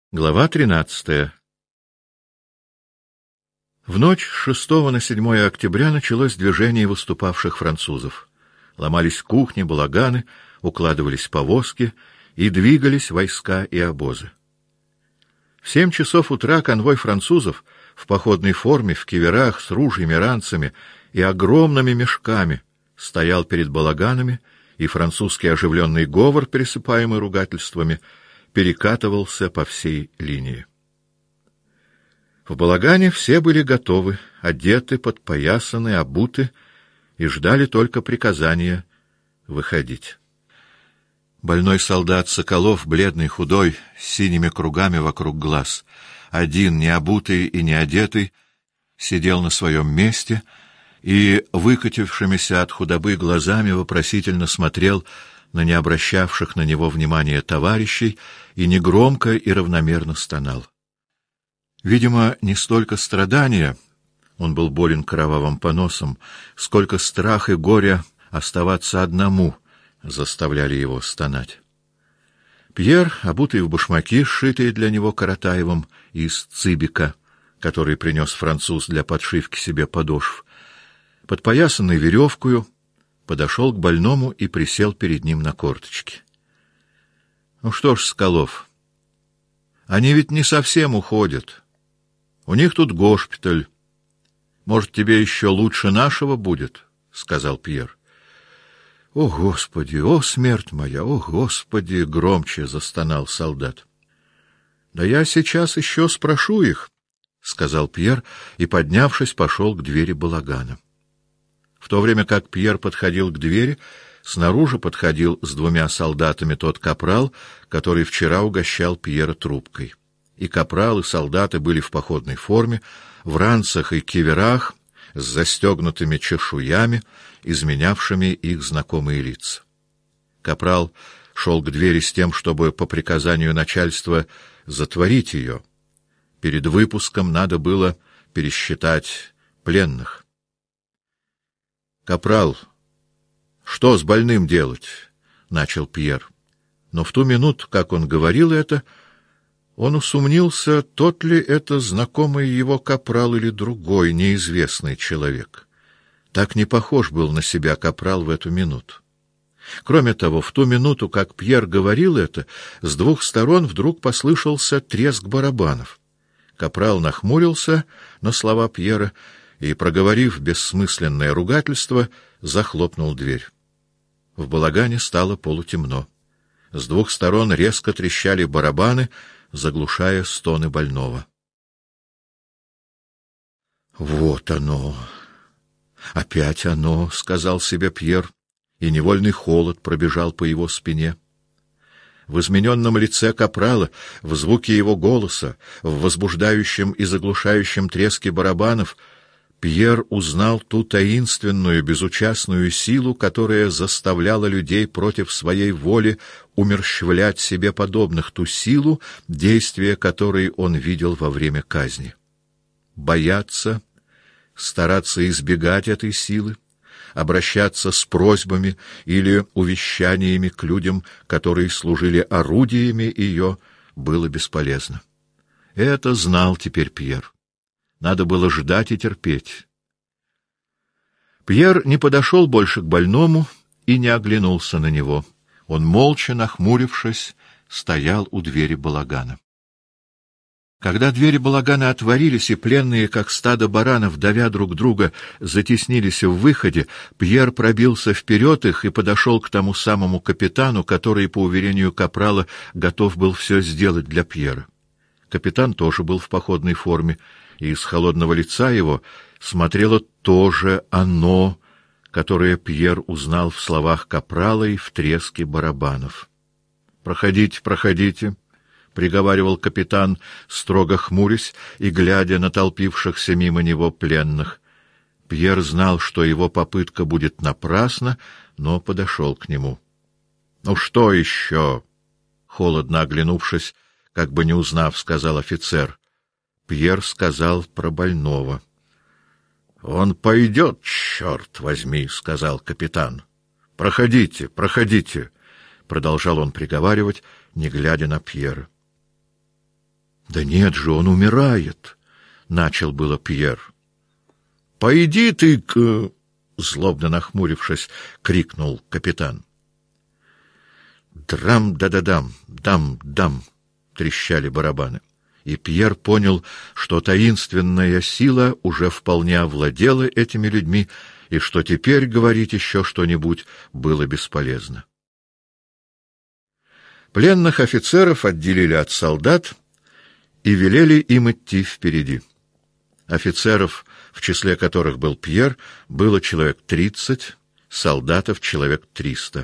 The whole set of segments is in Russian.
Глава 13. В ночь с 6 на 7 октября началось движение выступавших французов. Ломались кухни, балаганы, укладывались повозки, и двигались войска и обозы. В 7 часов утра конвой французов в походной форме, в киверах, с ружьями, ранцами и огромными мешками стоял перед балаганами, и французский оживленный говор, пересыпаемый ругательствами, перекатывался по всей линии. В балагане все были готовы, одеты, подпоясаны, обуты, и ждали только приказания выходить. Больной солдат Соколов, бледный, худой, с синими кругами вокруг глаз, один, не обутый и не одетый, сидел на своем месте и, выкатившимися от худобы глазами, вопросительно смотрел на не обращавших на него внимания товарищей и негромко и равномерно стонал. Видимо, не столько страдания, он был болен кровавым поносом, сколько страх и горе оставаться одному заставляли его стонать. Пьер, обутый в башмаки, сшитые для него Каратаевым из цибика, который принес француз для подшивки себе подошв, подпоясанный веревкою, подошел к больному и присел перед ним на корточки. — Ну что ж, Соколов, они ведь не совсем уходят. У них тут госпиталь. Может, тебе еще лучше нашего будет? — сказал Пьер. — О, Господи! О, смерть моя! О, Господи! — громче застонал солдат. — Да я сейчас еще спрошу их, — сказал Пьер и, поднявшись, пошел к двери балагана. В то время как Пьер подходил к двери, снаружи подходил с 2 солдатами тот капрал, который вчера угощал Пьера трубкой. И капрал, и солдаты были в походной форме, в ранцах и киверах, с застегнутыми чешуями, изменявшими их знакомые лица. Капрал шел к двери с тем, чтобы по приказанию начальства затворить ее. Перед выпуском надо было пересчитать пленных. «Капрал, что с больным делать?» — начал Пьер. Но в ту минуту, как он говорил это, он усомнился, тот ли это знакомый его капрал или другой, неизвестный человек. Так не похож был на себя капрал в эту минуту. Кроме того, в ту минуту, как Пьер говорил это, с 2 сторон вдруг послышался треск барабанов. Капрал нахмурился на слова Пьера и, проговорив бессмысленное ругательство, захлопнул дверь. В балагане стало полутемно. С 2 сторон резко трещали барабаны, заглушая стоны больного. «Вот оно! Опять оно!» — сказал себе Пьер, и невольный холод пробежал по его спине. В измененном лице капрала, в звуке его голоса, в возбуждающем и заглушающем треске барабанов Пьер узнал ту таинственную, безучастную силу, которая заставляла людей против своей воли умерщвлять себе подобных, ту силу, действия которой он видел во время казни. Бояться, стараться избегать этой силы, обращаться с просьбами или увещаниями к людям, которые служили орудиями ее, было бесполезно. Это знал теперь Пьер. Надо было ждать и терпеть. Пьер не подошел больше к больному и не оглянулся на него. Он, молча нахмурившись, стоял у двери балагана. Когда двери балагана отворились, и пленные, как стадо баранов, давя друг друга, затеснились в выходе, Пьер пробился вперед их и подошел к тому самому капитану, который, по уверению капрала, готов был все сделать для Пьера. Капитан тоже был в походной форме, и из холодного лица его смотрело то же оно, которое Пьер узнал в словах капрала и в треске барабанов. «Проходите, проходите», — приговаривал капитан, строго хмурясь и глядя на толпившихся мимо него пленных. Пьер знал, что его попытка будет напрасна, но подошел к нему. «Ну что еще?» — холодно оглянувшись, как бы не узнав, сказал офицер. Пьер сказал про больного. — Он пойдет, черт возьми, — сказал капитан. — Проходите, проходите, — продолжал он приговаривать, не глядя на Пьера. Да нет же, он умирает, начал было Пьер. Пойди ты к... злобно нахмурившись, крикнул капитан. Драм-да-да-дам, дам-дам, трещали барабаны. И Пьер понял, что таинственная сила уже вполне овладела этими людьми, и что теперь говорить еще что-нибудь было бесполезно. Пленных офицеров отделили от солдат и велели им идти впереди. Офицеров, в числе которых был Пьер, было человек 30, солдатов человек 300.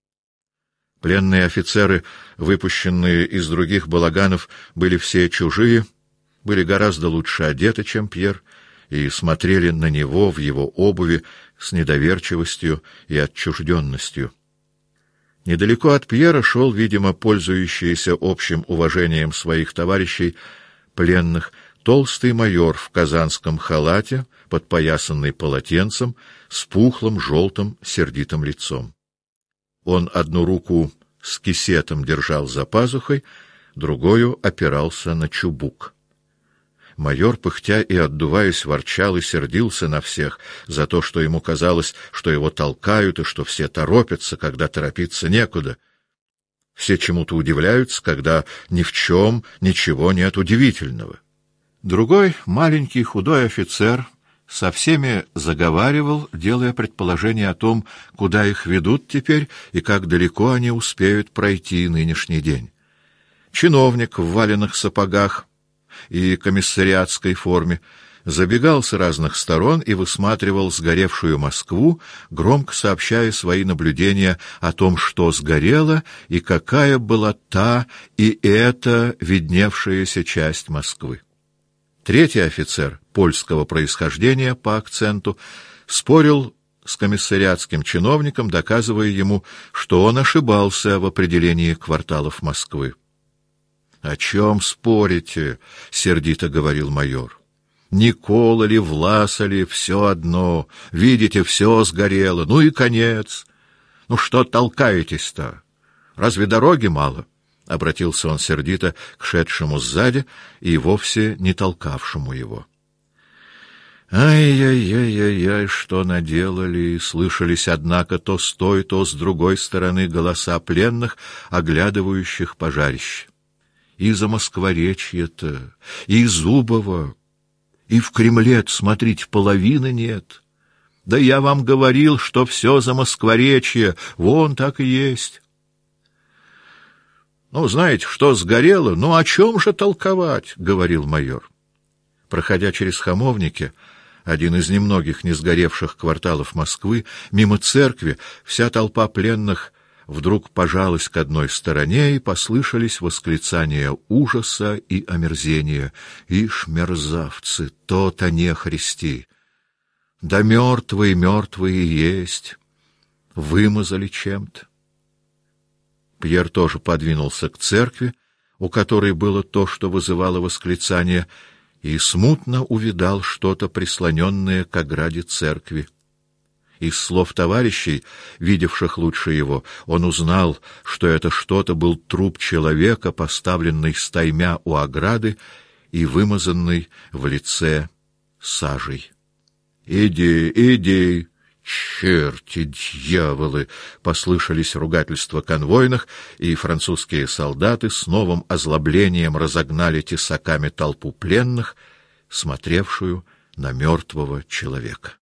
Пленные офицеры, выпущенные из других балаганов, были все чужие, были гораздо лучше одеты, чем Пьер, и смотрели на него в его обуви с недоверчивостью и отчужденностью. Недалеко от Пьера шел, видимо, пользующийся общим уважением своих товарищей пленных, толстый майор в казанском халате, подпоясанный полотенцем, с пухлым, желтым, сердитым лицом. Он одну руку с кисетом держал за пазухой, другую опирался на чубук. Майор, пыхтя и отдуваясь, ворчал и сердился на всех за то, что ему казалось, что его толкают и что все торопятся, когда торопиться некуда. Все чему-то удивляются, когда ни в чем ничего нет удивительного. Другой, маленький худой офицер, со всеми заговаривал, делая предположение о том, куда их ведут теперь и как далеко они успеют пройти нынешний день. Чиновник в валенных сапогах и комиссариатской форме забегал с разных сторон и высматривал сгоревшую Москву, громко сообщая свои наблюдения о том, что сгорело и какая была та и эта видневшаяся часть Москвы. Третий офицер, польского происхождения по акценту, спорил с комиссариатским чиновником, доказывая ему, что он ошибался в определении кварталов Москвы. — О чем спорите? — сердито говорил майор. — Никола ли, Власа ли, все одно. Видите, все сгорело. Ну и конец. Ну что толкаетесь-то? Разве дороги мало? — обратился он сердито к шедшему сзади и вовсе не толкавшему его. «Ай-яй-яй-яй-яй, что наделали!» — слышались, однако, то с той, то с другой стороны голоса пленных, оглядывающих пожарище. И за Москворечье-то, и Зубово, и в Кремле, смотрите, половины нет. Да я вам говорил, что все за Москворечье, вон так и есть. «Ну, знаете, что сгорело? Ну, о чем же толковать?» — говорил майор. Проходя через Хамовники, один из немногих не сгоревших кварталов Москвы, мимо церкви, вся толпа пленных вдруг пожалась к одной стороне, и послышались восклицания ужаса и омерзения. «Ишь, мерзавцы, то-то нехристи! Да мертвые есть! Вымазали чем-то!» Пьер тоже подвинулся к церкви, у которой было то, что вызывало восклицание, и смутно увидал что-то, прислоненное к ограде церкви. Из слов товарищей, видевших лучше его, он узнал, что это что-то был труп человека, поставленный стаймя у ограды и вымазанный в лице сажей. «Иди, иди!» «Черти, дьяволы!» — послышались ругательства конвойных, и французские солдаты с новым озлоблением разогнали тесаками толпу пленных, смотревшую на мертвого человека.